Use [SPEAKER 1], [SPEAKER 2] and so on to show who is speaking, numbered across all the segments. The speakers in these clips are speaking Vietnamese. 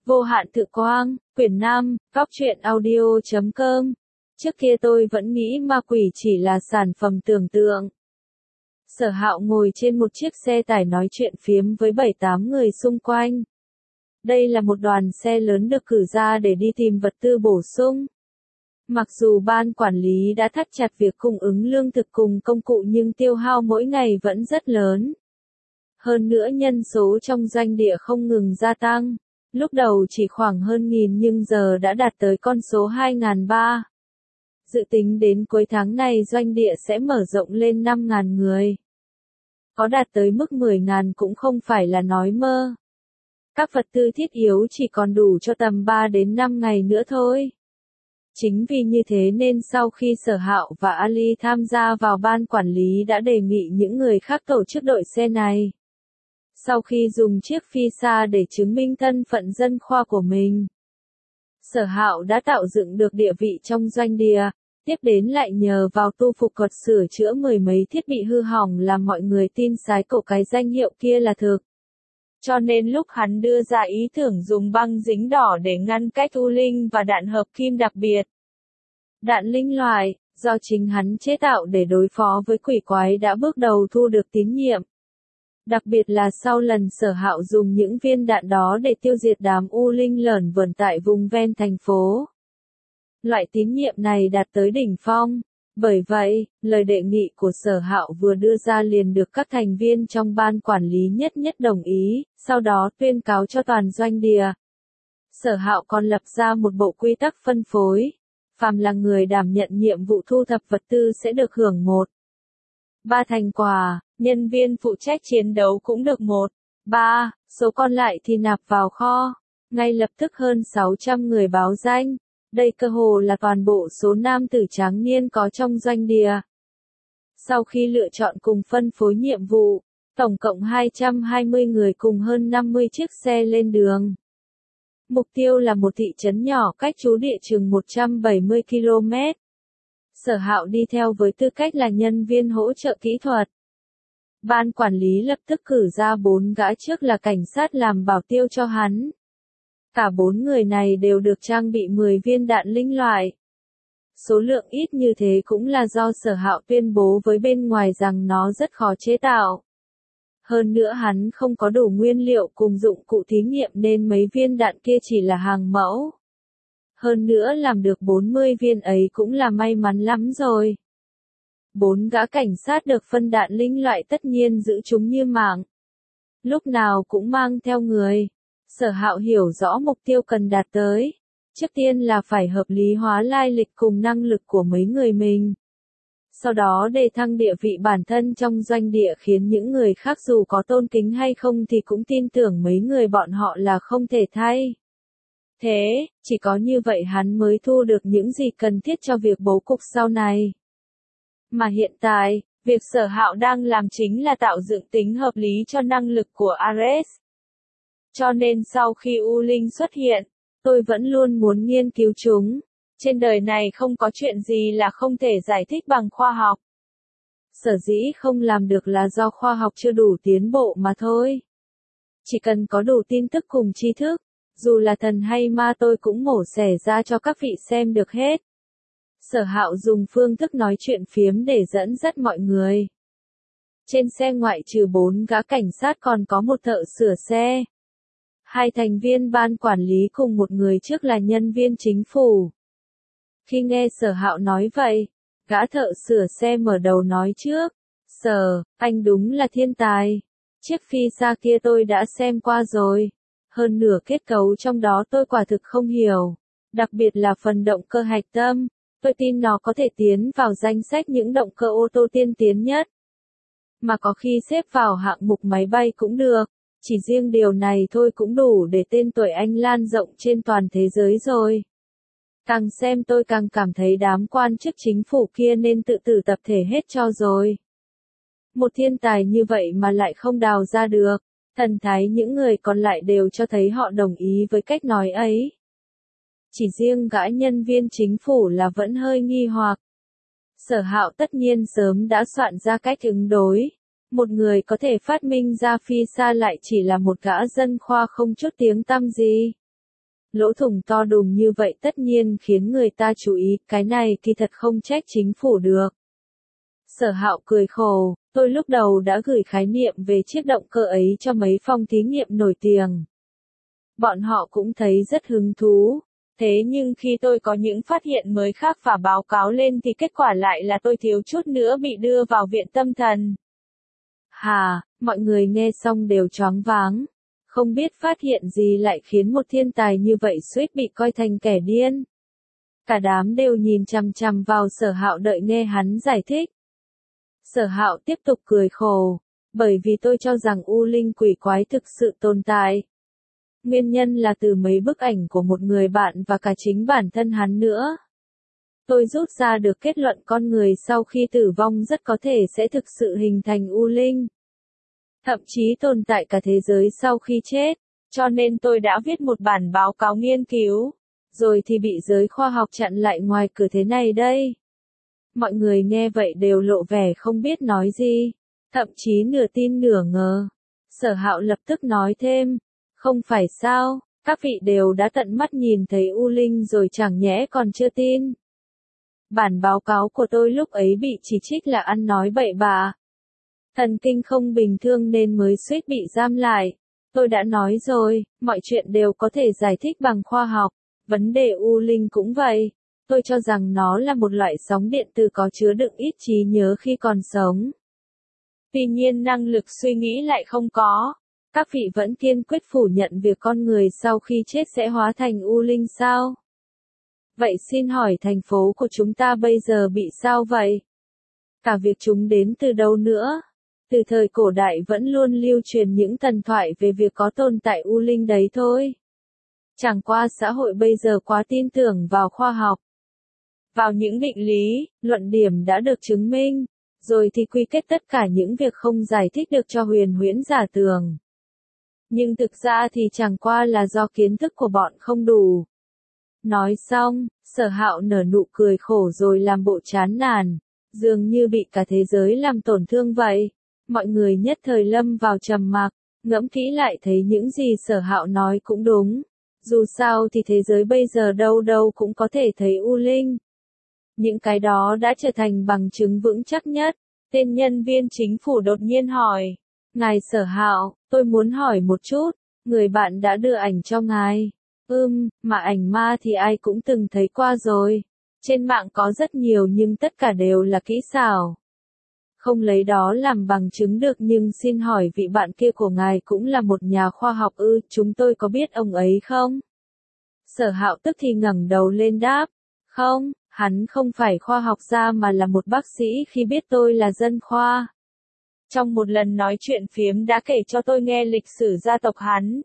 [SPEAKER 1] Vô hạn tự quang, quyển 5, góc truyện audio.com. Trước kia tôi vẫn nghĩ ma quỷ chỉ là sản phẩm tưởng tượng. Sở Hạo ngồi trên một chiếc xe tải nói chuyện phiếm với 7-8 người xung quanh. Đây là một đoàn xe lớn được cử ra để đi tìm vật tư bổ sung. Mặc dù ban quản lý đã thắt chặt việc cung ứng lương thực cùng công cụ nhưng tiêu hao mỗi ngày vẫn rất lớn. Hơn nữa nhân số trong doanh địa không ngừng gia tăng. Lúc đầu chỉ khoảng hơn 1000 nhưng giờ đã đạt tới con số 2.300. Dự tính đến cuối tháng này doanh địa sẽ mở rộng lên 5.000 người. Có đạt tới mức 10.000 cũng không phải là nói mơ. Các vật tư thiết yếu chỉ còn đủ cho tầm 3 đến 5 ngày nữa thôi. Chính vì như thế nên sau khi Sở Hạo và Ali tham gia vào ban quản lý đã đề nghị những người khác tổ chức đội xe này. Sau khi dùng chiếc visa để chứng minh thân phận dân khoa của mình, Sở Hạo đã tạo dựng được địa vị trong doanh địa, tiếp đến lại nhờ vào tu phục cột sửa chữa mười mấy thiết bị hư hỏng làm mọi người tin sái cổ cái danh hiệu kia là thực. Cho nên lúc hắn đưa ra ý tưởng dùng băng dính đỏ để ngăn cách u linh và đạn hợp kim đặc biệt. Đạn linh loại, do chính hắn chế tạo để đối phó với quỷ quái đã bước đầu thu được tín nhiệm. Đặc biệt là sau lần Sở Hạo dùng những viên đạn đó để tiêu diệt đám u linh lởn vởn tại vùng ven thành phố. Loại tín nhiệm này đạt tới đỉnh phong. Bởi vậy, lời đề nghị của Sở Hạo vừa đưa ra liền được các thành viên trong ban quản lý nhất đồng ý, sau đó tuyên cáo cho toàn doanh địa. Sở Hạo còn lập ra một bộ quy tắc phân phối. Phàm là người đảm nhận nhiệm vụ thu thập vật tư sẽ được hưởng 1/3 thành quả, nhân viên phụ trách chiến đấu cũng được 1/3, số còn lại thì nạp vào kho. Ngay lập tức hơn 600 người báo danh. Đây cơ hồ là toàn bộ số nam tử tráng niên có trong doanh địa. Sau khi lựa chọn cùng phân phối nhiệm vụ, tổng cộng 220 người cùng hơn 50 chiếc xe lên đường. Mục tiêu là một thị trấn nhỏ cách trú địa chừng 170 km. Sở Hạo đi theo với tư cách là nhân viên hỗ trợ kỹ thuật. Ban quản lý lập tức cử ra 4 gã trước là cảnh sát làm bảo tiêu cho hắn. Cả 4 người này đều được trang bị 10 viên đạn linh loại. Số lượng ít như thế cũng là do Sở Hạo tuyên bố với bên ngoài rằng nó rất khó chế tạo. Hơn nữa hắn không có đủ nguyên liệu cùng dụng cụ thí nghiệm nên mấy viên đạn kia chỉ là hàng mẫu. Hơn nữa làm được 40 viên ấy cũng là may mắn lắm rồi. 4 gã cảnh sát được phân đạn linh loại tất nhiên giữ chúng như mạng. Lúc nào cũng mang theo người. Sở Hạo hiểu rõ mục tiêu cần đạt tới. Trước tiên là phải hợp lý hóa lai lịch cùng năng lực của mấy người mình. Sau đó đề thăng địa vị bản thân trong doanh địa khiến những người khác dù có tôn kính hay không thì cũng tin tưởng mấy người bọn họ là không thể thay. Thế, chỉ có như vậy hắn mới thu được những gì cần thiết cho việc bố cục sau này. Mà hiện tại, việc Sở Hạo đang làm chính là tạo dựng tính hợp lý cho năng lực của Ares. Cho nên sau khi U Linh xuất hiện, tôi vẫn luôn muốn nghiên cứu chúng. Trên đời này không có chuyện gì là không thể giải thích bằng khoa học. Sở dĩ không làm được là do khoa học chưa đủ tiến bộ mà thôi. Chỉ cần có đủ tin tức cùng tri thức, dù là thần hay ma tôi cũng mổ xẻ ra cho các vị xem được hết. Sở Hạo dùng phương thức nói chuyện phiếm để dẫn dắt mọi người. Trên xe ngoại trừ 4 gã cảnh sát còn có một thợ sửa xe. 2 thành viên ban quản lý cùng một người trước là nhân viên chính phủ. Khi nghe Sở Hạo nói vậy, gã thợ sửa xe mở đầu nói trước. Sở, anh đúng là thiên tài. Chiếc visa kia tôi đã xem qua rồi. Hơn nửa kết cấu trong đó tôi quả thực không hiểu. Đặc biệt là phần động cơ hạch tâm. Tôi tin nó có thể tiến vào danh sách những động cơ ô tô tiên tiến nhất. Mà có khi xếp vào hạng mục máy bay cũng được. Chỉ riêng điều này thôi cũng đủ để tên tuổi anh lan rộng trên toàn thế giới rồi. Càng xem tôi càng cảm thấy đám quan chức chính phủ kia nên tự tử tập thể hết cho rồi. Một thiên tài như vậy mà lại không đào ra được. Thần thái những người còn lại đều cho thấy họ đồng ý với cách nói ấy. Chỉ riêng gã nhân viên chính phủ là vẫn hơi nghi hoặc. Sở Hạo tất nhiên sớm đã soạn ra cách ứng đối. Một người có thể phát minh ra visa lại chỉ là một gã dân khoa không chút tiếng tăm gì. Lỗ thủng to đùng như vậy tất nhiên khiến người ta chú ý, cái này kỳ thật không trách chính phủ được. Sở Hạo cười khổ, tôi lúc đầu đã gửi khái niệm về chiếc động cơ ấy cho mấy phòng thí nghiệm nổi tiếng. Bọn họ cũng thấy rất hứng thú. Thế nhưng khi tôi có những phát hiện mới khác và báo cáo lên thì kết quả lại là tôi thiếu chút nữa bị đưa vào viện tâm thần. Hà, mọi người nghe xong đều choáng váng. Không biết phát hiện gì lại khiến một thiên tài như vậy suýt bị coi thành kẻ điên. Cả đám đều nhìn chằm chằm vào Sở Hạo đợi nghe hắn giải thích. Sở Hạo tiếp tục cười khổ, bởi vì tôi cho rằng u linh quỷ quái thực sự tồn tại. Nguyên nhân là từ mấy bức ảnh của một người bạn và cả chính bản thân hắn nữa. Tôi rút ra được kết luận con người sau khi tử vong rất có thể sẽ thực sự hình thành u linh. Thậm chí tồn tại cả thế giới sau khi chết, cho nên tôi đã viết một bản báo cáo nghiên cứu, rồi thì bị giới khoa học chặn lại ngoài cửa thế này đây. Mọi người nghe vậy đều lộ vẻ không biết nói gì, thậm chí nửa tin nửa ngờ. Sở Hạo lập tức nói thêm, không phải sao, các vị đều đã tận mắt nhìn thấy u linh rồi chẳng nhẽ còn chưa tin. Bản báo cáo của tôi lúc ấy bị chỉ trích là ăn nói bậy bạ. Thần kinh không bình thường nên mới suýt bị giam lại. Tôi đã nói rồi, mọi chuyện đều có thể giải thích bằng khoa học. Vấn đề u linh cũng vậy. Tôi cho rằng nó là một loại sóng điện tử có chứa đựng ít trí nhớ khi còn sống. Tuy nhiên năng lực suy nghĩ lại không có. Các vị vẫn kiên quyết phủ nhận việc con người sau khi chết sẽ hóa thành u linh sao? Vậy xin hỏi thành phố của chúng ta bây giờ bị sao vậy? Cả việc chúng đến từ đâu nữa? Từ thời cổ đại vẫn luôn lưu truyền những thần thoại về việc có tồn tại u linh đấy thôi. Chẳng qua xã hội bây giờ quá tin tưởng vào khoa học, vào những định lý, luận điểm đã được chứng minh, rồi thì quy kết tất cả những việc không giải thích được cho huyền huyễn giả tưởng. Nhưng thực ra thì chẳng qua là do kiến thức của bọn không đủ. Nói xong, Sở Hạo nở nụ cười khổ rồi làm bộ chán nản, dường như bị cả thế giới làm tổn thương vậy. Mọi người nhất thời lâm vào trầm mặc, ngẫm kỹ lại thấy những gì Sở Hạo nói cũng đúng. Dù sao thì thế giới bây giờ đâu đâu cũng có thể thấy u linh. Những cái đó đã trở thành bằng chứng vững chắc nhất. Tên nhân viên chính phủ đột nhiên hỏi, ngài Sở Hạo, tôi muốn hỏi một chút, người bạn đã đưa ảnh cho ngài. Mà ảnh ma thì ai cũng từng thấy qua rồi. Trên mạng có rất nhiều nhưng tất cả đều là kỹ xảo. Không lấy đó làm bằng chứng được, nhưng xin hỏi vị bạn kia của ngài cũng là một nhà khoa học ư, chúng tôi có biết ông ấy không? Sở Hạo tức thì ngẩng đầu lên đáp, không, hắn không phải khoa học gia mà là một bác sĩ khi biết tôi là dân khoa. Trong một lần nói chuyện phiếm đã kể cho tôi nghe lịch sử gia tộc hắn.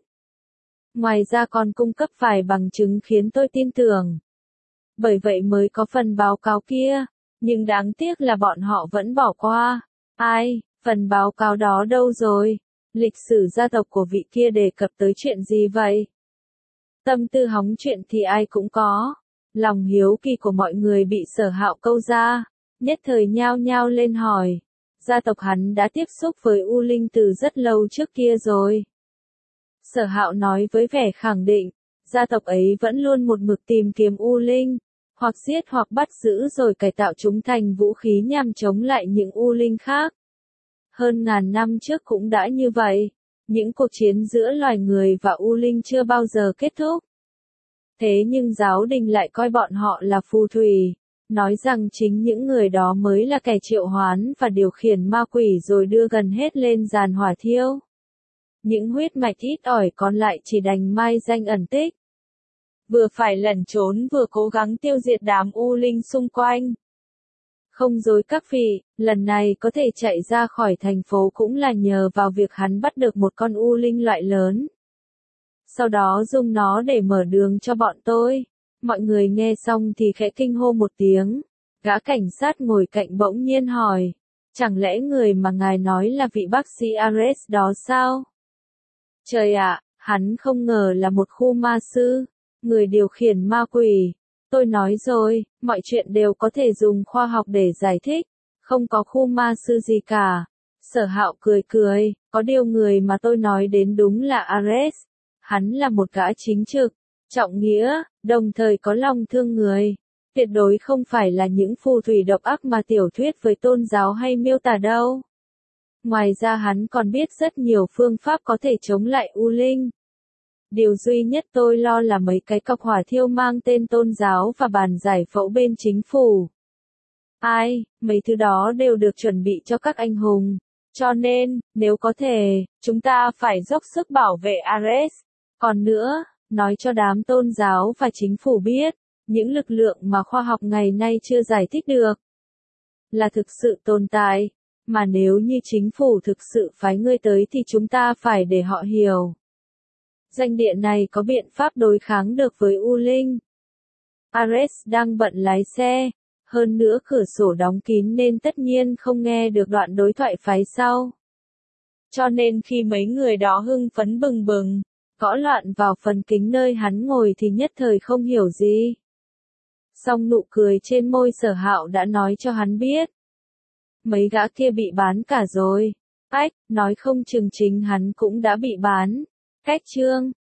[SPEAKER 1] Ngoài ra còn cung cấp vài bằng chứng khiến tôi tin tưởng. Bởi vậy mới có phần báo cáo kia, nhưng đáng tiếc là bọn họ vẫn bỏ qua. Ai, phần báo cáo đó đâu rồi? Lịch sử gia tộc của vị kia đề cập tới chuyện gì vậy? Tâm tư hóng chuyện thì ai cũng có. Lòng hiếu kỳ của mọi người bị Sở Hạo câu ra, nhất thời nhao nhao lên hỏi. Gia tộc hắn đã tiếp xúc với U Linh từ rất lâu trước kia rồi. Sở Hạo nói với vẻ khẳng định, gia tộc ấy vẫn luôn một mực tìm kiếm U Linh, hoặc giết hoặc bắt giữ rồi cải tạo chúng thành vũ khí nhằm chống lại những U Linh khác. Hơn ngàn năm trước cũng đã như vậy, những cuộc chiến giữa loài người và U Linh chưa bao giờ kết thúc. Thế nhưng giáo đình lại coi bọn họ là phù thủy, nói rằng chính những người đó mới là kẻ triệu hoán và điều khiển ma quỷ rồi đưa gần hết lên giàn hỏa thiêu. Những huyết mạch ít ỏi còn lại chỉ đành mai danh ẩn tích. Vừa phải lẩn trốn vừa cố gắng tiêu diệt đám U Linh xung quanh. Không dối các vị, lần này có thể chạy ra khỏi thành phố cũng là nhờ vào việc hắn bắt được một con U Linh loại lớn. Sau đó dùng nó để mở đường cho bọn tôi. Mọi người nghe xong thì khẽ kinh hô một tiếng. Gã cảnh sát ngồi cạnh bỗng nhiên hỏi, chẳng lẽ người mà ngài nói là vị bác sĩ Ares đó sao? Trời ạ, hắn không ngờ là một khu ma sư, người điều khiển ma quỷ. Tôi nói rồi, mọi chuyện đều có thể dùng khoa học để giải thích, không có khu ma sư gì cả. Sở Hạo cười cười, có điều người mà tôi nói đến đúng là Ares. Hắn là một gã chính trực, trọng nghĩa, đồng thời có lòng thương người. Tuyệt đối không phải là những phù thủy độc ác mà tiểu thuyết với tôn giáo hay miêu tả đâu. Ngoài ra hắn còn biết rất nhiều phương pháp có thể chống lại U Linh. Điều duy nhất tôi lo là mấy cái cọc hỏa thiêu mang tên tôn giáo và bàn giải phẫu bên chính phủ. Mấy thứ đó đều được chuẩn bị cho các anh hùng. Cho nên, nếu có thể, chúng ta phải dốc sức bảo vệ Ares. Còn nữa, nói cho đám tôn giáo và chính phủ biết, những lực lượng mà khoa học ngày nay chưa giải thích được là thực sự tồn tại, mà nếu như chính phủ thực sự phái ngươi tới thì chúng ta phải để họ hiểu. Danh điện này có biện pháp đối kháng được với U Linh. Ares đang bận lái xe, hơn nữa cửa sổ đóng kín nên tất nhiên không nghe được đoạn đối thoại phái sau. Cho nên khi mấy người đó hưng phấn bừng bừng, gõ loạn vào phần kính nơi hắn ngồi thì nhất thời không hiểu gì. Song nụ cười trên môi Sở Hạo đã nói cho hắn biết. Mấy gã kia bị bán cả rồi. Nói không chừng chính hắn cũng đã bị bán. Cách chương